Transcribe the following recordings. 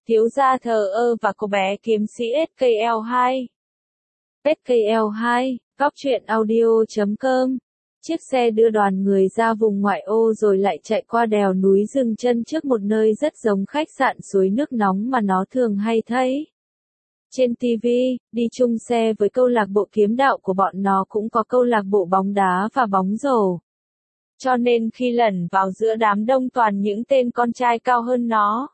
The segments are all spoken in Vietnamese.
thiếu gia thờ ơ và cô bé kiếm sĩ SKL2. SKL2, góc truyện audio.com. Chiếc xe đưa đoàn người ra vùng ngoại ô rồi lại chạy qua đèo núi dừng chân trước một nơi rất giống khách sạn suối nước nóng mà nó thường hay thấy trên TV. Đi chung xe với câu lạc bộ kiếm đạo của bọn nó cũng có câu lạc bộ bóng đá và bóng rổ. Cho nên khi lẩn vào giữa đám đông toàn những tên con trai cao hơn nó,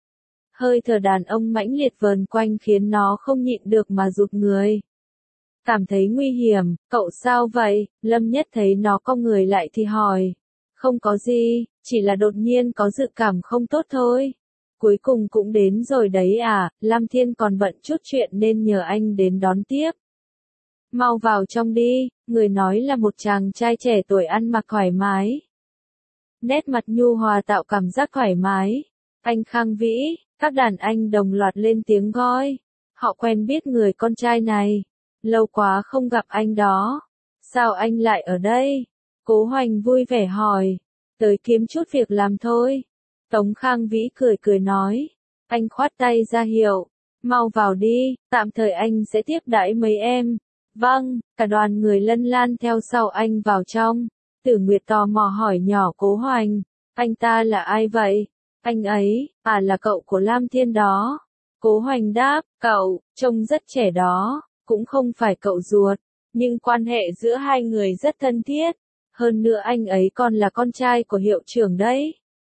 hơi thở đàn ông mãnh liệt vờn quanh khiến nó không nhịn được mà rụt người. Cảm thấy nguy hiểm, cậu sao vậy? Lâm Nhất thấy nó cong người lại thì hỏi. Không có gì, chỉ là đột nhiên có dự cảm không tốt thôi. Cuối cùng cũng đến rồi đấy à, Lam Thiên còn bận chút chuyện nên nhờ anh đến đón tiếp. Mau vào trong đi, người nói là một chàng trai trẻ tuổi ăn mặc thoải mái. Nét mặt nhu hòa tạo cảm giác thoải mái. Anh Khang Vĩ, các đàn anh đồng loạt lên tiếng gọi. Họ quen biết người con trai này. Lâu quá không gặp anh đó. Sao anh lại ở đây? Cố Hoành vui vẻ hỏi. Tới kiếm chút việc làm thôi. Tống Khang Vĩ cười cười nói. Anh khoát tay ra hiệu. Mau vào đi, tạm thời anh sẽ tiếp đãi mấy em. Vâng, cả đoàn người lân lan theo sau anh vào trong. Tử Nguyệt tò mò hỏi nhỏ Cố Hoành. Anh ta là ai vậy? Anh ấy, là cậu của Lam Thiên đó. Cố Hoành đáp, cậu, trông rất trẻ đó. Cũng không phải cậu ruột, nhưng quan hệ giữa hai người rất thân thiết. Hơn nữa anh ấy còn là con trai của hiệu trưởng đấy.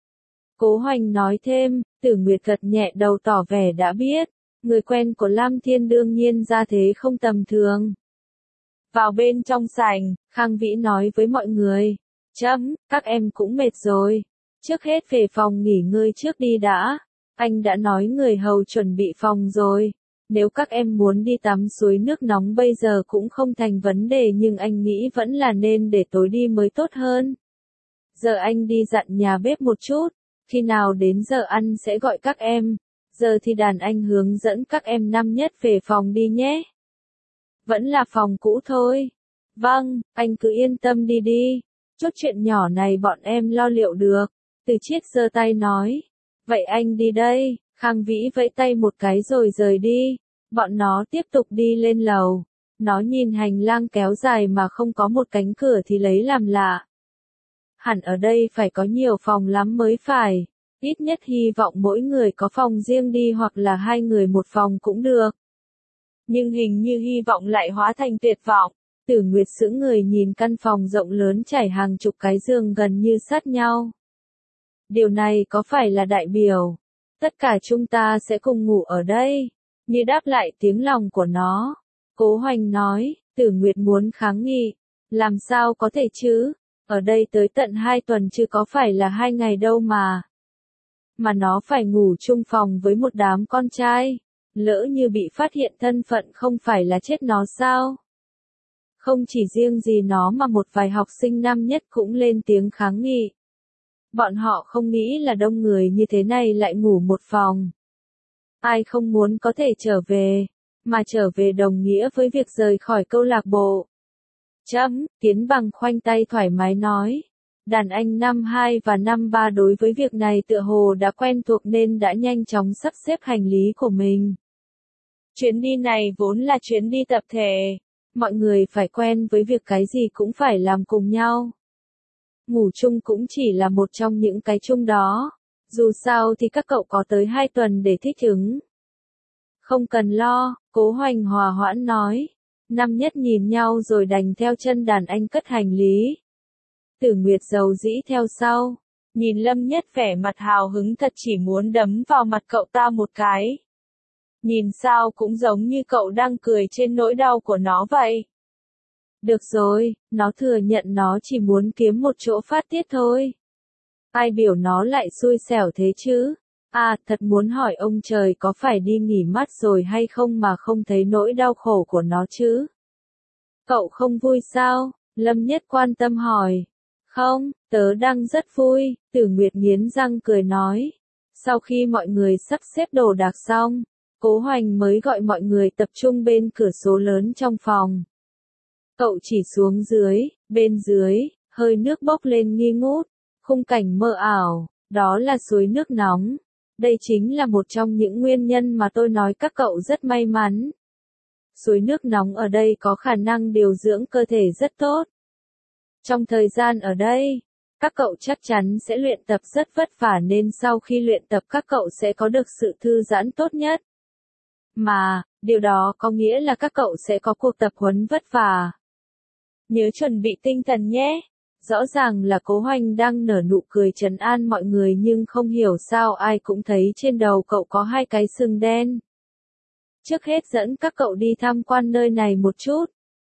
Cố Hoành nói thêm, Tử Nguyệt gật nhẹ đầu tỏ vẻ đã biết. Người quen của Lam Thiên đương nhiên ra thế không tầm thường. Vào bên trong sảnh, Khang Vĩ nói với mọi người. Các em cũng mệt rồi. Trước hết về phòng nghỉ ngơi trước đi đã. Anh đã nói người hầu chuẩn bị phòng rồi. Nếu các em muốn đi tắm suối nước nóng bây giờ cũng không thành vấn đề nhưng anh nghĩ vẫn là nên để tối đi mới tốt hơn. Giờ anh đi dặn nhà bếp một chút, khi nào đến giờ ăn sẽ gọi các em. Giờ thì đàn anh hướng dẫn các em năm nhất về phòng đi nhé. Vẫn là phòng cũ thôi. Vâng, anh cứ yên tâm đi đi. Chút chuyện nhỏ này bọn em lo liệu được. Từ Chiết giơ tay nói. Vậy anh đi đây. Khang Vĩ vẫy tay một cái rồi rời đi. Bọn nó tiếp tục đi lên lầu. Nó nhìn hành lang kéo dài mà không có một cánh cửa thì lấy làm lạ. Hẳn ở đây phải có nhiều phòng lắm mới phải. Ít nhất hy vọng mỗi người có phòng riêng đi hoặc là hai người một phòng cũng được. Nhưng hình như hy vọng lại hóa thành tuyệt vọng. Tử Nguyệt sững người nhìn căn phòng rộng lớn trải hàng chục cái giường gần như sát nhau. Điều này có phải là đại biểu tất cả chúng ta sẽ cùng ngủ ở đây? Như đáp lại tiếng lòng của nó. Cố Hoành nói, Tử Nguyệt muốn kháng nghị. Làm sao có thể chứ? Ở đây tới tận 2 tuần chứ có phải là 2 ngày đâu mà. Mà nó phải ngủ chung phòng với một đám con trai. Lỡ như bị phát hiện thân phận không phải là chết nó sao? Không chỉ riêng gì nó mà một vài học sinh năm nhất cũng lên tiếng kháng nghị. Bọn họ không nghĩ là đông người như thế này lại ngủ một phòng. Ai không muốn có thể trở về, mà trở về đồng nghĩa với việc rời khỏi câu lạc bộ. Tiến Bằng khoanh tay thoải mái nói. Đàn anh năm 2 và năm 3 đối với việc này tựa hồ đã quen thuộc nên đã nhanh chóng sắp xếp hành lý của mình. Chuyến đi này vốn là chuyến đi tập thể. Mọi người phải quen với việc cái gì cũng phải làm cùng nhau. Ngủ chung cũng chỉ là một trong những cái chung đó. Dù sao thì các cậu có tới 2 tuần để thích ứng. Không cần lo, Cố Hoành hòa hoãn nói. Năm nhất nhìn nhau rồi đành theo chân đàn anh cất hành lý. Tử Nguyệt dầu dĩ theo sau. Nhìn Lâm Nhất vẻ mặt hào hứng thật chỉ muốn đấm vào mặt cậu ta một cái. Nhìn sao cũng giống như cậu đang cười trên nỗi đau của nó vậy. Được rồi, nó thừa nhận nó chỉ muốn kiếm một chỗ phát tiết thôi. Ai biểu nó lại xui xẻo thế chứ? Thật muốn hỏi ông trời có phải đi nghỉ mát rồi hay không mà không thấy nỗi đau khổ của nó chứ? Cậu không vui sao? Lâm Nhất quan tâm hỏi. Không, tớ đang rất vui, Tử Nguyệt nghiến răng cười nói. Sau khi mọi người sắp xếp đồ đạc xong, Cố Hoành mới gọi mọi người tập trung bên cửa sổ lớn trong phòng. Cậu chỉ xuống dưới, bên dưới, hơi nước bốc lên nghi ngút, khung cảnh mơ ảo, đó là suối nước nóng. Đây chính là một trong những nguyên nhân mà tôi nói các cậu rất may mắn. Suối nước nóng ở đây có khả năng điều dưỡng cơ thể rất tốt. Trong thời gian ở đây, các cậu chắc chắn sẽ luyện tập rất vất vả nên sau khi luyện tập các cậu sẽ có được sự thư giãn tốt nhất. Mà, điều đó có nghĩa là các cậu sẽ có cuộc tập huấn vất vả. Nhớ chuẩn bị tinh thần nhé. Rõ ràng là Cố Hoành đang nở nụ cười trấn an mọi người nhưng không hiểu sao ai cũng thấy trên đầu cậu có hai cái sừng đen. Trước hết dẫn các cậu đi tham quan nơi này một chút.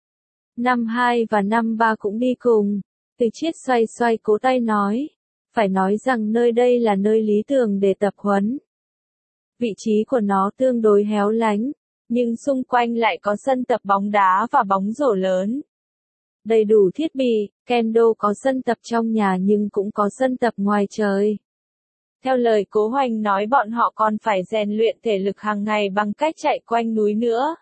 Năm 2 và năm 3 cũng đi cùng. Từ Chiết xoay xoay cố tay nói. Phải nói rằng nơi đây là nơi lý tưởng để tập huấn. Vị trí của nó tương đối héo lánh, nhưng xung quanh lại có sân tập bóng đá và bóng rổ lớn. Đầy đủ thiết bị, kendo có sân tập trong nhà nhưng cũng có sân tập ngoài trời. Theo lời Cố Hoành nói bọn họ còn phải rèn luyện thể lực hàng ngày bằng cách chạy quanh núi nữa.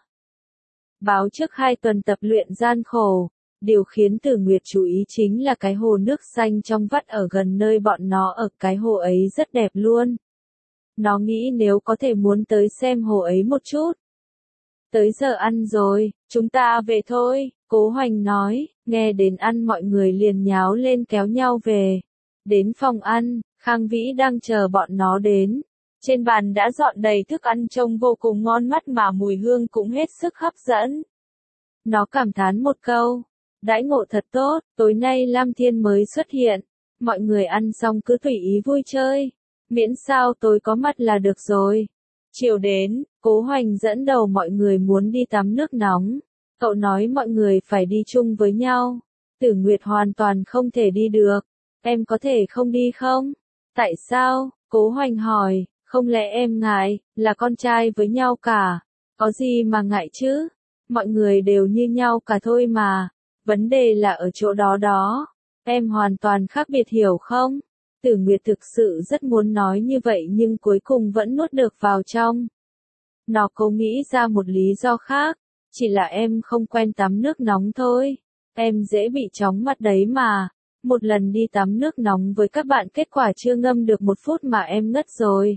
Báo trước 2 tuần tập luyện gian khổ, điều khiến Tử Nguyệt chú ý chính là cái hồ nước xanh trong vắt ở gần nơi bọn nó ở, cái hồ ấy rất đẹp luôn. Nó nghĩ nếu có thể muốn tới xem hồ ấy một chút. Tới giờ ăn rồi, chúng ta về thôi, Cố Hoành nói, nghe đến ăn mọi người liền nháo lên kéo nhau về. Đến phòng ăn, Khang Vĩ đang chờ bọn nó đến. Trên bàn đã dọn đầy thức ăn trông vô cùng ngon mắt mà mùi hương cũng hết sức hấp dẫn. Nó cảm thán một câu, đãi ngộ thật tốt, tối nay Lam Thiên mới xuất hiện. Mọi người ăn xong cứ tùy ý vui chơi. Miễn sao tôi có mặt là được rồi. Chiều đến, Cố Hoành dẫn đầu mọi người muốn đi tắm nước nóng. Cậu nói mọi người phải đi chung với nhau. Tử Nguyệt hoàn toàn không thể đi được. Em có thể không đi không? Tại sao? Cố Hoành hỏi, không lẽ em ngại, là con trai với nhau cả. Có gì mà ngại chứ? Mọi người đều như nhau cả thôi mà. Vấn đề là ở chỗ đó đó. Em hoàn toàn khác biệt hiểu không? Tử Nguyệt thực sự rất muốn nói như vậy nhưng cuối cùng vẫn nuốt được vào trong. Nó cố nghĩ ra một lý do khác, chỉ là em không quen tắm nước nóng thôi. Em dễ bị chóng mặt đấy mà. Một lần đi tắm nước nóng với các bạn kết quả chưa ngâm được 1 phút mà em ngất rồi.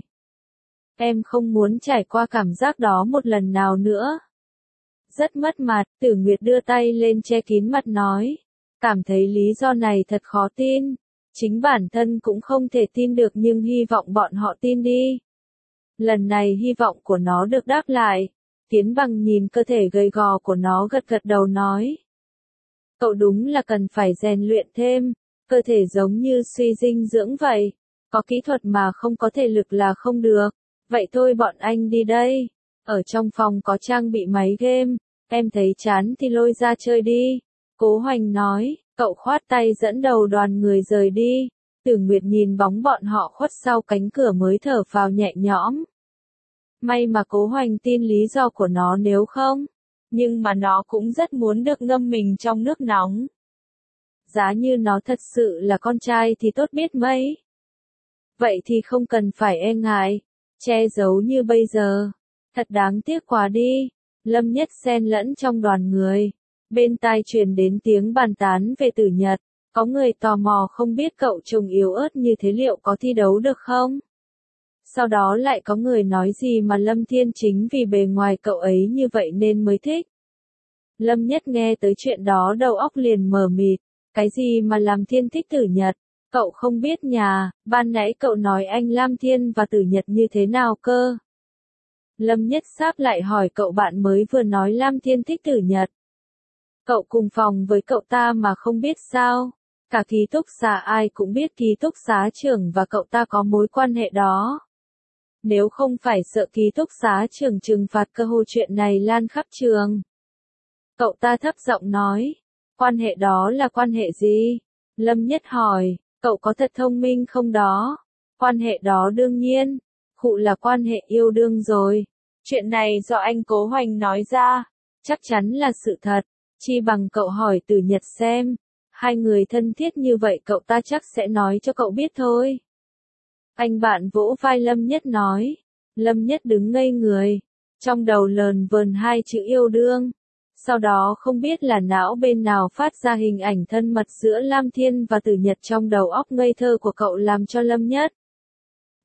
Em không muốn trải qua cảm giác đó một lần nào nữa. Rất mất mặt, Tử Nguyệt đưa tay lên che kín mặt nói. Cảm thấy lý do này thật khó tin. Chính bản thân cũng không thể tin được nhưng hy vọng bọn họ tin đi. Lần này hy vọng của nó được đáp lại. Tiến Bằng nhìn cơ thể gầy gò của nó gật gật đầu nói. Cậu đúng là cần phải rèn luyện thêm, cơ thể giống như suy dinh dưỡng vậy. Có kỹ thuật mà không có thể lực là không được. Vậy thôi bọn anh đi đây. Ở trong phòng có trang bị máy game, em thấy chán thì lôi ra chơi đi. Cố Hoành nói, cậu khoát tay dẫn đầu đoàn người rời đi. Tử Nguyệt nhìn bóng bọn họ khuất sau cánh cửa mới thở phào nhẹ nhõm. May mà Cố Hoành tin lý do của nó nếu không. Nhưng mà nó cũng rất muốn được ngâm mình trong nước nóng. Giá như nó thật sự là con trai thì tốt biết mấy. Vậy thì không cần phải e ngại, che giấu như bây giờ. Thật đáng tiếc quá đi. Lâm Nhất xen lẫn trong đoàn người. Bên tai truyền đến tiếng bàn tán về Tử Nhật. Có người tò mò không biết cậu trông yếu ớt như thế liệu có thi đấu được không? Sau đó lại có người nói gì mà Lâm Thiên chính vì bề ngoài cậu ấy như vậy nên mới thích. Lâm Nhất nghe tới chuyện đó đầu óc liền mờ mịt. Cái gì mà làm Thiên thích Tử Nhật? Cậu không biết nhà, ban nãy cậu nói anh Lam Thiên và Tử Nhật như thế nào cơ? Lâm Nhất sáp lại hỏi cậu bạn mới vừa nói Lam Thiên thích Tử Nhật. Cậu cùng phòng với cậu ta mà không biết sao? Cả ký túc xá ai cũng biết ký túc xá trưởng và cậu ta có mối quan hệ đó. Nếu không phải sợ ký túc xá trưởng trừng phạt cơ hội chuyện này lan khắp trường. Cậu ta thấp giọng nói, quan hệ đó là quan hệ gì? Lâm Nhất hỏi, cậu có thật thông minh không đó? Quan hệ đó đương nhiên, khụ là quan hệ yêu đương rồi. Chuyện này do anh Cố Hoành nói ra, chắc chắn là sự thật, chi bằng cậu hỏi Tử Nhật xem. Hai người thân thiết như vậy cậu ta chắc sẽ nói cho cậu biết thôi. Anh bạn vỗ vai Lâm Nhất nói. Lâm Nhất đứng ngây người. Trong đầu lờn vờn 2 chữ yêu đương. Sau đó không biết là não bên nào phát ra hình ảnh thân mật giữa Lam Thiên và Tử Nhật trong đầu óc ngây thơ của cậu làm cho Lâm Nhất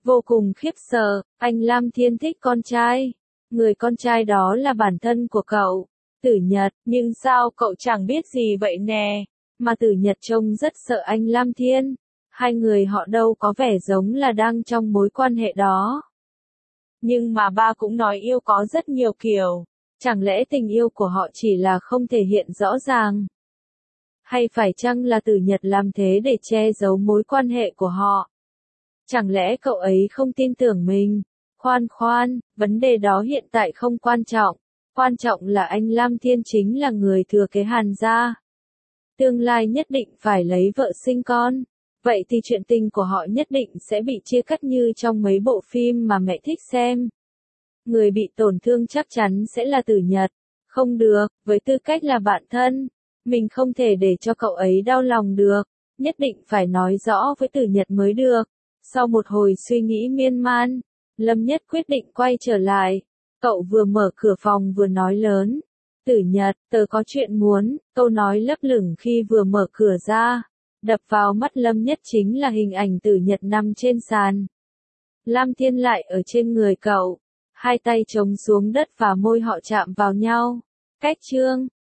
Vô cùng khiếp sợ, anh Lam Thiên thích con trai. Người con trai đó là bản thân của cậu, Tử Nhật, nhưng sao cậu chẳng biết gì vậy nè? Mà Tử Nhật trông rất sợ anh Lam Thiên. Hai người họ đâu có vẻ giống là đang trong mối quan hệ đó. Nhưng mà ba cũng nói yêu có rất nhiều kiểu. Chẳng lẽ tình yêu của họ chỉ là không thể hiện rõ ràng? Hay phải chăng là Tử Nhật làm thế để che giấu mối quan hệ của họ? Chẳng lẽ cậu ấy không tin tưởng mình? Khoan, vấn đề đó hiện tại không quan trọng. Quan trọng là anh Lam Thiên chính là người thừa kế Hàn gia. Tương lai nhất định phải lấy vợ sinh con. Vậy thì chuyện tình của họ nhất định sẽ bị chia cắt như trong mấy bộ phim mà mẹ thích xem. Người bị tổn thương chắc chắn sẽ là Tử Nhật. Không được, với tư cách là bạn thân, mình không thể để cho cậu ấy đau lòng được. Nhất định phải nói rõ với Tử Nhật mới được. Sau một hồi suy nghĩ miên man, Lâm Nhất quyết định quay trở lại. Cậu vừa mở cửa phòng vừa nói lớn. Tử Nhật, tớ có chuyện muốn, câu nói lấp lửng khi vừa mở cửa ra. Đập vào mắt Lâm Nhất chính là hình ảnh Tử Nhật nằm trên sàn. Lam Thiên lại ở trên người cậu. Hai tay chống xuống đất và môi họ chạm vào nhau. Cách chương